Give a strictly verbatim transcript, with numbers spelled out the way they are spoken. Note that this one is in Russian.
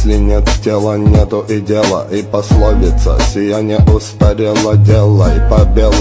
Если нет тела, нету и дела. И пословица: сияние устарело, делай по белому.